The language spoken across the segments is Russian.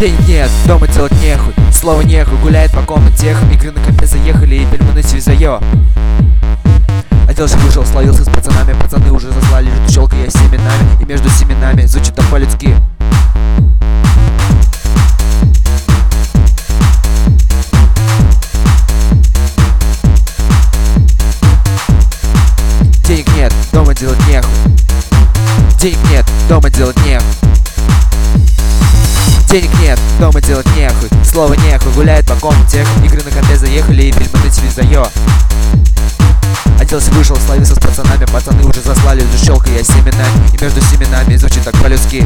Денег нет, дома делать нехуй, слова нехуй, гуляет по комнате, игры на компе заехали и пельманы свизайо. Оделся, вышел, словился с пацанами, пацаны уже заслали, щелкая семенами, и между семенами звучит так по-людски. Денег нет, дома делать нехуй. Денег нет, дома делать нехуй. Денег нет, дома делать нехуй, слова нехуй, гуляет по комнате, игры на компе заехали и пельманы свизайо. Оделся, вышел, словился с пацанами, пацаны уже заслали, защелкая семенами, и между семенами звучит так по-людски.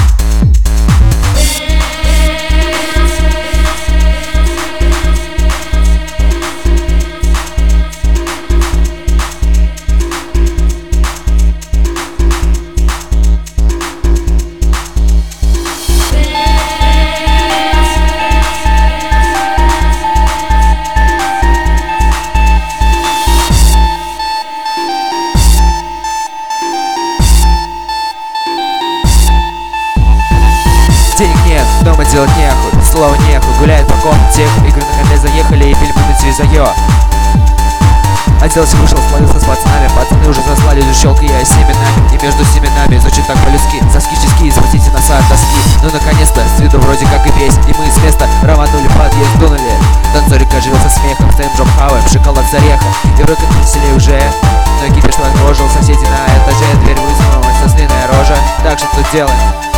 Денег нет, дома делать нехуй, слова нехуй, гуляет по комнате, игры на компе заехали и пельманы свизайо. Оделся, вышел, словился с пацанами, пацаны уже заслали, защелкая семенами, и между семенами звучит так по-людски. Соски чески, схватите носа от тоски. Ну наконец-то, с виду вроде как и весь, и мы с места рванули, подъезд дунули. Танцорик оживился смехом, стоим джоб хаваем, шоколад с орехом, и вроде как веселее уже. Но кипиш отложил, соседи на этаже, дверь высунулась, сослиная рожа. Так что тут делаем?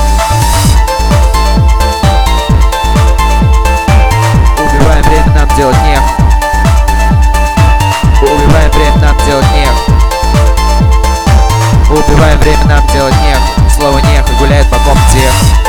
Убиваем время, нам делать нехуй. Убиваем время, нам делать нехуй. Убиваем время, нам делать нехуй. Слово нехуй, гуляет по комнате.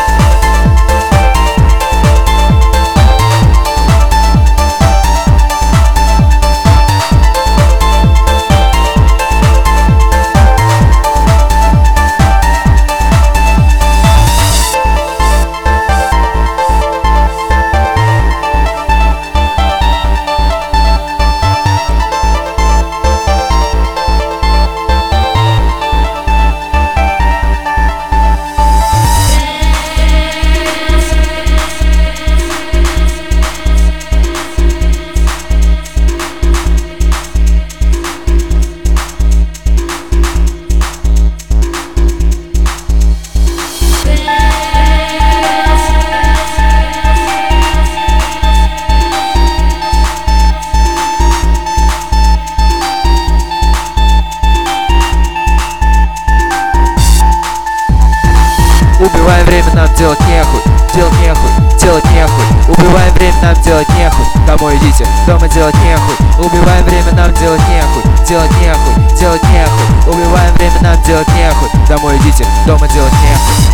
Убиваем время, нам делать нехуй, делать нехуй, делать нехуй. Убиваем время, нам делать нехуй, домой идите, дома делать нехуй. Убиваем время, нам делать нехуй, делать нехуй, делать нехуй. Убиваем время, нам делать нехуй, домой идите, дома делать нехуй.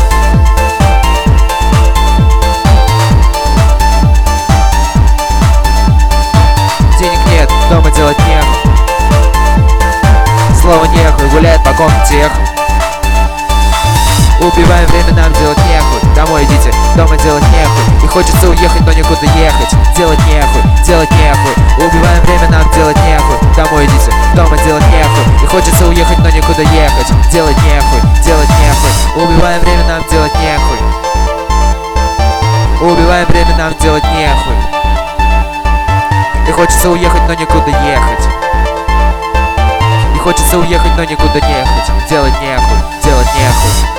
Денег нет, дома делать нехуй. Слово нехуй, гуляет по комнате. Убиваем время, нам делать нехуй, домой идите, дома делать нехуй. И хочется уехать, но никуда ехать, делать нехуй, делать нехуй. Убиваем время, нам делать нехуй, домой идите, дома делать нехуй. И хочется уехать, но никуда ехать, делать нехуй, делать нехуй. Убиваем время, нам делать нехуй. Убиваем время, нам делать нехуй. И хочется уехать, но никуда ехать. И хочется уехать, но никуда не ехать, делать нехуй, делать нехуй.